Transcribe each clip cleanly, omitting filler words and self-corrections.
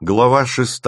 Глава 6.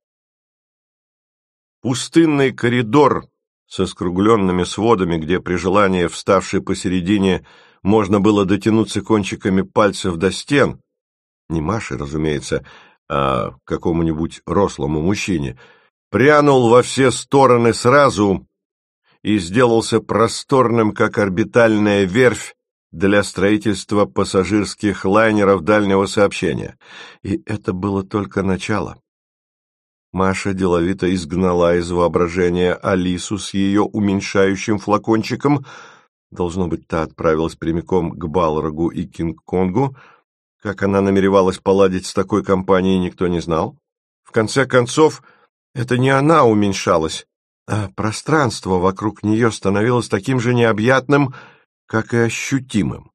Пустынный коридор со скругленными сводами, где при желании, вставший посередине, можно было дотянуться кончиками пальцев до стен, не Маше, разумеется, а какому-нибудь рослому мужчине, прянул во все стороны сразу и сделался просторным, как орбитальная верфь для строительства пассажирских лайнеров дальнего сообщения. И это было только начало. Маша деловито изгнала из воображения Алису с ее уменьшающим флакончиком. Должно быть, та отправилась прямиком к Балрогу и Кинг-Конгу. Как она намеревалась поладить с такой компанией, никто не знал. В конце концов, это не она уменьшалась, а пространство вокруг нее становилось таким же необъятным, как и ощутимым.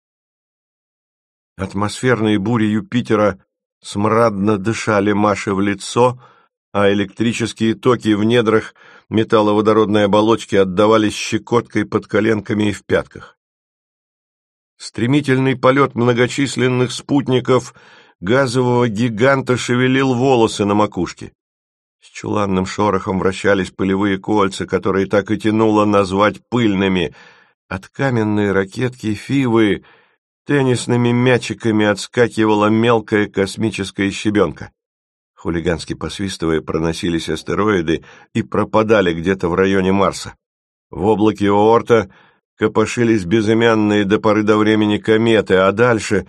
Атмосферные бури Юпитера смрадно дышали Маше в лицо, а электрические токи в недрах металловодородной оболочки отдавались щекоткой под коленками и в пятках. Стремительный полет многочисленных спутников газового гиганта шевелил волосы на макушке. С чуланным шорохом вращались пылевые кольца, которые так и тянуло назвать пыльными. От каменной ракетки Фивы теннисными мячиками отскакивала мелкая космическая щебенка. Хулигански посвистывая, проносились астероиды и пропадали где-то в районе Марса. В облаке Оорта копошились безымянные до поры до времени кометы, а дальше...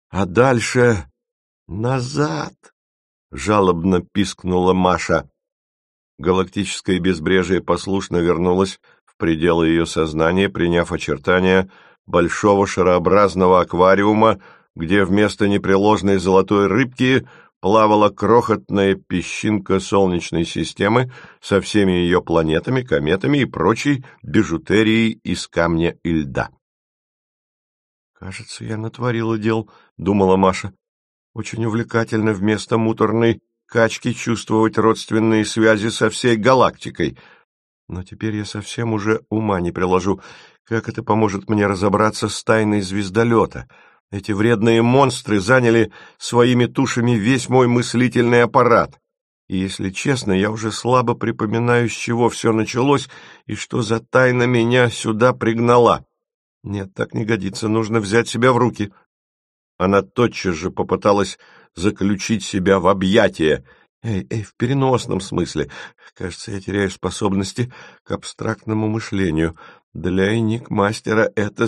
«Назад!» — жалобно пискнула Маша. Галактическое безбрежие послушно вернулось в пределы ее сознания, приняв очертания большого шарообразного аквариума, где вместо непреложной золотой рыбки плавала крохотная песчинка Солнечной системы со всеми ее планетами, кометами и прочей бижутерией из камня и льда. «Кажется, я натворила дел», — думала Маша. «Очень увлекательно вместо муторной качки чувствовать родственные связи со всей галактикой. Но теперь я совсем уже ума не приложу. Как это поможет мне разобраться с тайной звездолета? Эти вредные монстры заняли своими тушами весь мой мыслительный аппарат. И, если честно, я уже слабо припоминаю, с чего все началось и что за тайна меня сюда пригнала. Нет, так не годится, нужно взять себя в руки». Она тотчас же попыталась заключить себя в объятия. В переносном смысле. Кажется, я теряю способности к абстрактному мышлению. Для эникмастера это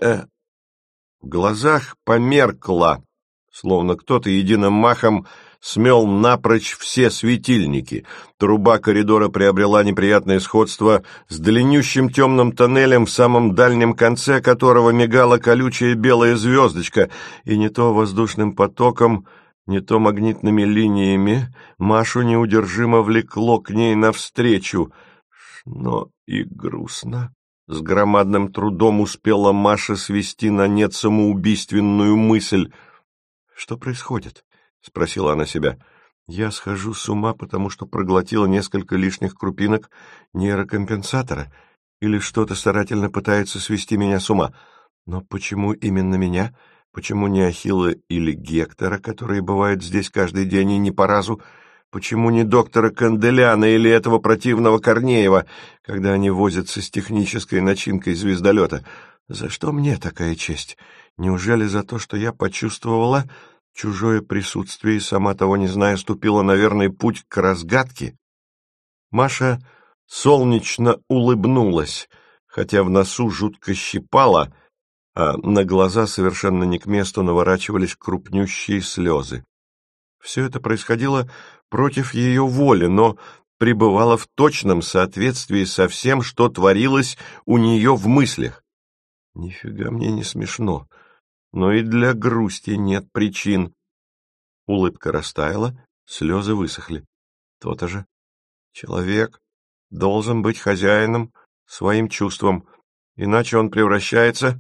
В глазах померкло, словно кто-то единым махом смел напрочь все светильники. Труба коридора приобрела неприятное сходство с длиннющим темным тоннелем, в самом дальнем конце которого мигала колючая белая звездочка, и не то воздушным потоком, не то магнитными линиями Машу неудержимо влекло к ней навстречу. Но и грустно. С громадным трудом успела Маша свести на нет самоубийственную мысль. «Что происходит?» — спросила она себя. «Я схожу с ума, потому что проглотила несколько лишних крупинок нейрокомпенсатора, или что-то старательно пытается свести меня с ума. Но почему именно меня? Почему не Ахилла или Гектора, которые бывают здесь каждый день и не по разу? Почему не доктора Канделяна или этого противного Корнеева, когда они возятся с технической начинкой звездолета? За что мне такая честь? Неужели за то, что я почувствовала чужое присутствие и, сама того не зная, ступила на верный путь к разгадке?» Маша солнечно улыбнулась, хотя в носу жутко щипала, а на глаза совершенно не к месту наворачивались крупнющие слезы. Все это происходило против ее воли, но пребывало в точном соответствии со всем, что творилось у нее в мыслях. Нифига мне не смешно, но и для грусти нет причин. Улыбка растаяла, слезы высохли. То-то же. Человек должен быть хозяином своим чувством, иначе он превращается...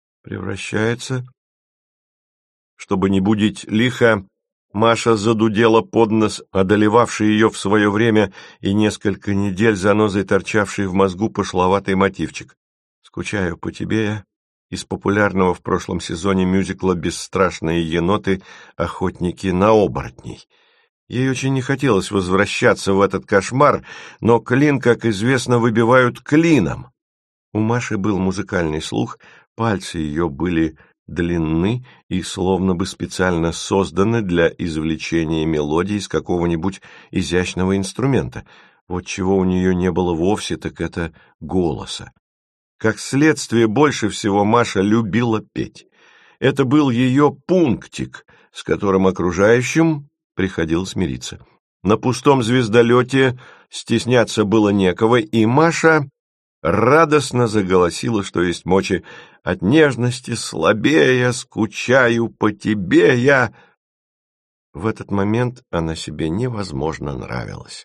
Чтобы не будить лихо, Маша задудела под нос, одолевавший ее в свое время и несколько недель занозой торчавший в мозгу пошловатый мотивчик. «Скучаю по тебе я» из популярного в прошлом сезоне мюзикла «Бесстрашные еноты. Охотники на оборотней». Ей очень не хотелось возвращаться в этот кошмар, но клин, как известно, выбивают клином. У Маши был музыкальный слух, пальцы ее были длинны и словно бы специально созданы для извлечения мелодии из какого-нибудь изящного инструмента. Вот чего у нее не было вовсе, так это голоса. Как следствие, больше всего Маша любила петь. Это был ее пунктик, с которым окружающим приходилось мириться. На пустом звездолете стесняться было некого, и Маша радостно заголосила, что есть мочи: «От нежности слабея, скучаю по тебе я». В этот момент она себе невозможно нравилась.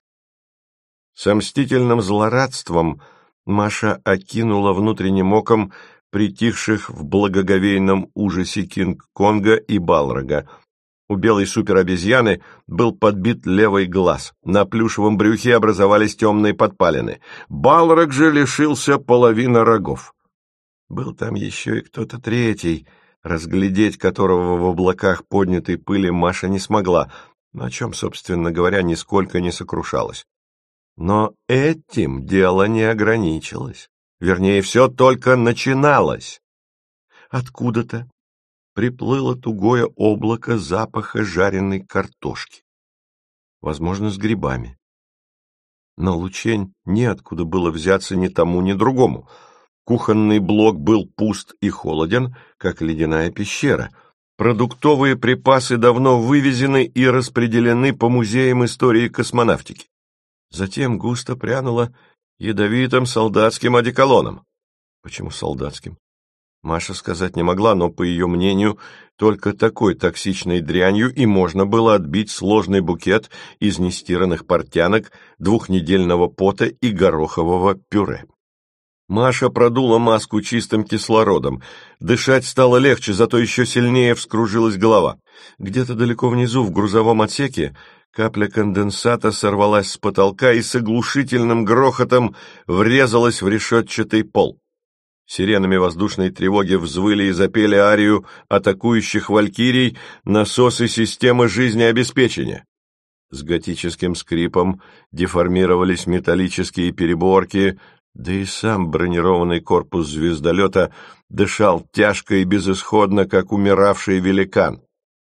С мстительным злорадством Маша окинула внутренним оком притихших в благоговейном ужасе Кинг-Конга и Балрога. У белой суперобезьяны был подбит левый глаз, на плюшевом брюхе образовались темные подпалины. Балрог же лишился половины рогов. Был там еще и кто-то третий, разглядеть которого в облаках поднятой пыли Маша не смогла, о чем, собственно говоря, нисколько не сокрушалась. Но этим дело не ограничилось. Вернее, все только начиналось. Откуда-то приплыло тугое облако запаха жареной картошки. Возможно, с грибами. Но Лучень неоткуда было взяться ни тому, ни другому. Кухонный блок был пуст и холоден, как ледяная пещера. Продуктовые припасы давно вывезены и распределены по музеям истории космонавтики. Затем густо прянуло ядовитым солдатским одеколоном. Почему солдатским? Маша сказать не могла, но, по ее мнению, только такой токсичной дрянью и можно было отбить сложный букет из нестиранных портянок, двухнедельного пота и горохового пюре. Маша продула маску чистым кислородом. Дышать стало легче, зато еще сильнее вскружилась голова. Где-то далеко внизу, в грузовом отсеке, капля конденсата сорвалась с потолка и с оглушительным грохотом врезалась в решетчатый пол. Сиренами воздушной тревоги взвыли и запели арию атакующих валькирий насосы системы жизнеобеспечения. С готическим скрипом деформировались металлические переборки, да и сам бронированный корпус звездолета дышал тяжко и безысходно, как умиравший великан.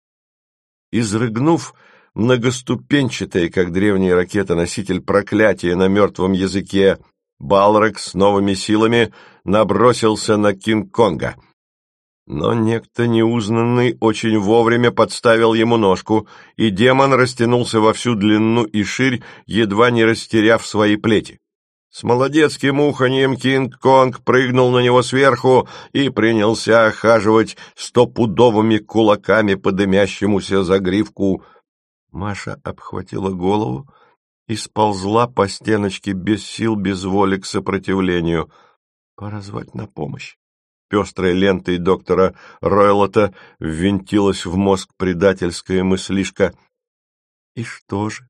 Изрыгнув многоступенчатый, как древний ракетоноситель, проклятие на мертвом языке, Балрог с новыми силами набросился на Кинг-Конга. Но некто неузнанный очень вовремя подставил ему ножку, и демон растянулся во всю длину и ширь, едва не растеряв свои плети. С молодецким уханьем Кинг-Конг прыгнул на него сверху и принялся охаживать стопудовыми кулаками по дымящемуся загривку. Маша обхватила голову и сползла по стеночке без сил, без воли к сопротивлению. Пора звать на помощь. Пестрой лентой доктора Ройлота ввинтилась в мозг предательская мыслишка. И что же?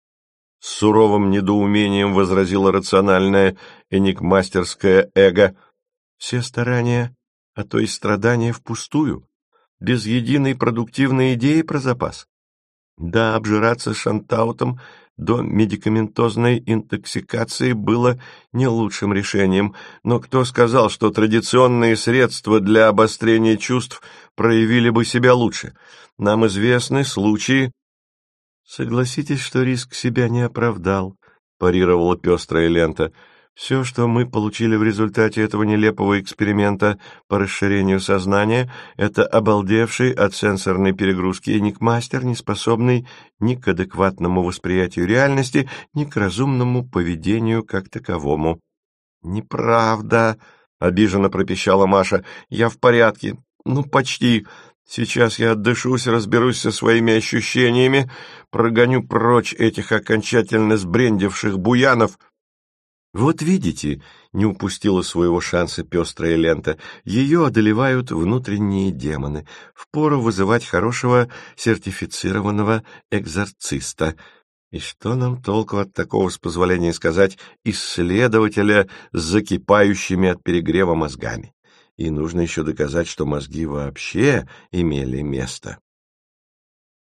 С суровым недоумением возразило рациональное энигмастерское эго. Все старания, а то и страдания впустую, без единой продуктивной идеи про запас. Да, обжираться шантаутом до медикаментозной интоксикации было не лучшим решением, но кто сказал, что традиционные средства для обострения чувств проявили бы себя лучше? Нам известны случаи... Согласитесь, что риск себя не оправдал, парировала пестрая лента. Все, что мы получили в результате этого нелепого эксперимента по расширению сознания, это обалдевший от сенсорной перегрузки энигмастер, не способный ни к адекватному восприятию реальности, ни к разумному поведению как таковому. «Неправда», — обиженно пропищала Маша, — «я в порядке, ну, почти. Сейчас я отдышусь, разберусь со своими ощущениями, прогоню прочь этих окончательно сбрендивших буянов». «Вот видите», — не упустила своего шанса пестрая лента, — «ее одолевают внутренние демоны. Впору вызывать хорошего сертифицированного экзорциста. И что нам толку от такого, с позволения сказать, исследователя с закипающими от перегрева мозгами? И нужно еще доказать, что мозги вообще имели место».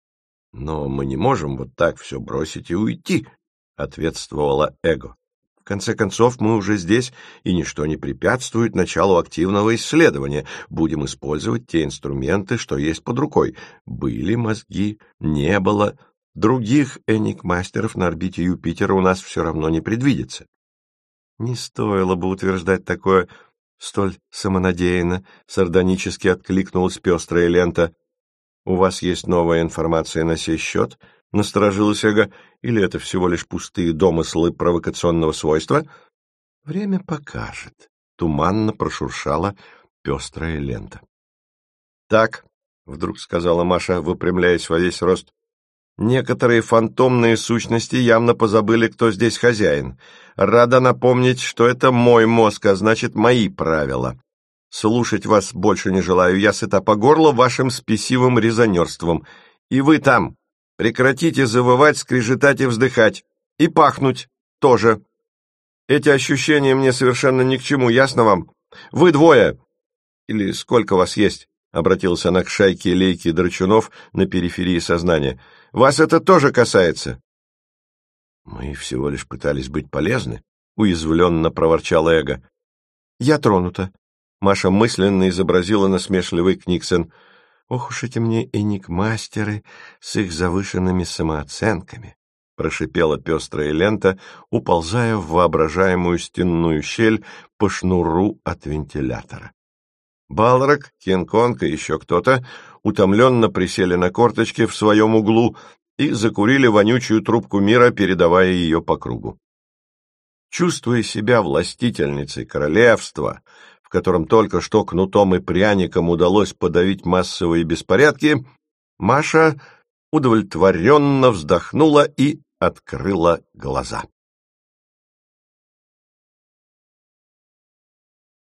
Но мы не можем вот так все бросить и уйти, — ответствовала Эго. В конце концов, мы уже здесь, и ничто не препятствует началу активного исследования. Будем использовать те инструменты, что есть под рукой. Были мозги, не было. Других энигмастеров на орбите Юпитера у нас все равно не предвидится. Не стоило бы утверждать такое столь самонадеянно, сардонически откликнулась пестрая лента. У вас есть новая информация на сей счет? Насторожилась Эго. Или это всего лишь пустые домыслы провокационного свойства? Время покажет. Туманно прошуршала пестрая лента. Так, вдруг сказала Маша, выпрямляясь во весь рост, некоторые фантомные сущности явно позабыли, кто здесь хозяин. Рада напомнить, что это мой мозг, а значит, мои правила. Слушать вас больше не желаю, я сыта по горло вашим спесивым резонерством. И вы там, прекратите завывать, скрежетать и вздыхать. И пахнуть тоже. Эти ощущения мне совершенно ни к чему, ясно вам? Вы двое, или сколько вас есть, обратился она к шайке Лейки Драчунов на периферии сознания. Вас это тоже касается. Мы всего лишь пытались быть полезны, уязвленно проворчала Эго. Я тронута. Маша мысленно изобразила насмешливый Книксон. Ох уж эти мне энигмастеры с их завышенными самооценками, прошипела пестрая лента, уползая в воображаемую стенную щель по шнуру от вентилятора. Балрак, Кинг-Конг и еще кто-то утомленно присели на корточки в своем углу и закурили вонючую трубку мира, передавая ее по кругу. Чувствуя себя властительницей королевства, в котором только что кнутом и пряником удалось подавить массовые беспорядки, Маша удовлетворенно вздохнула и открыла глаза.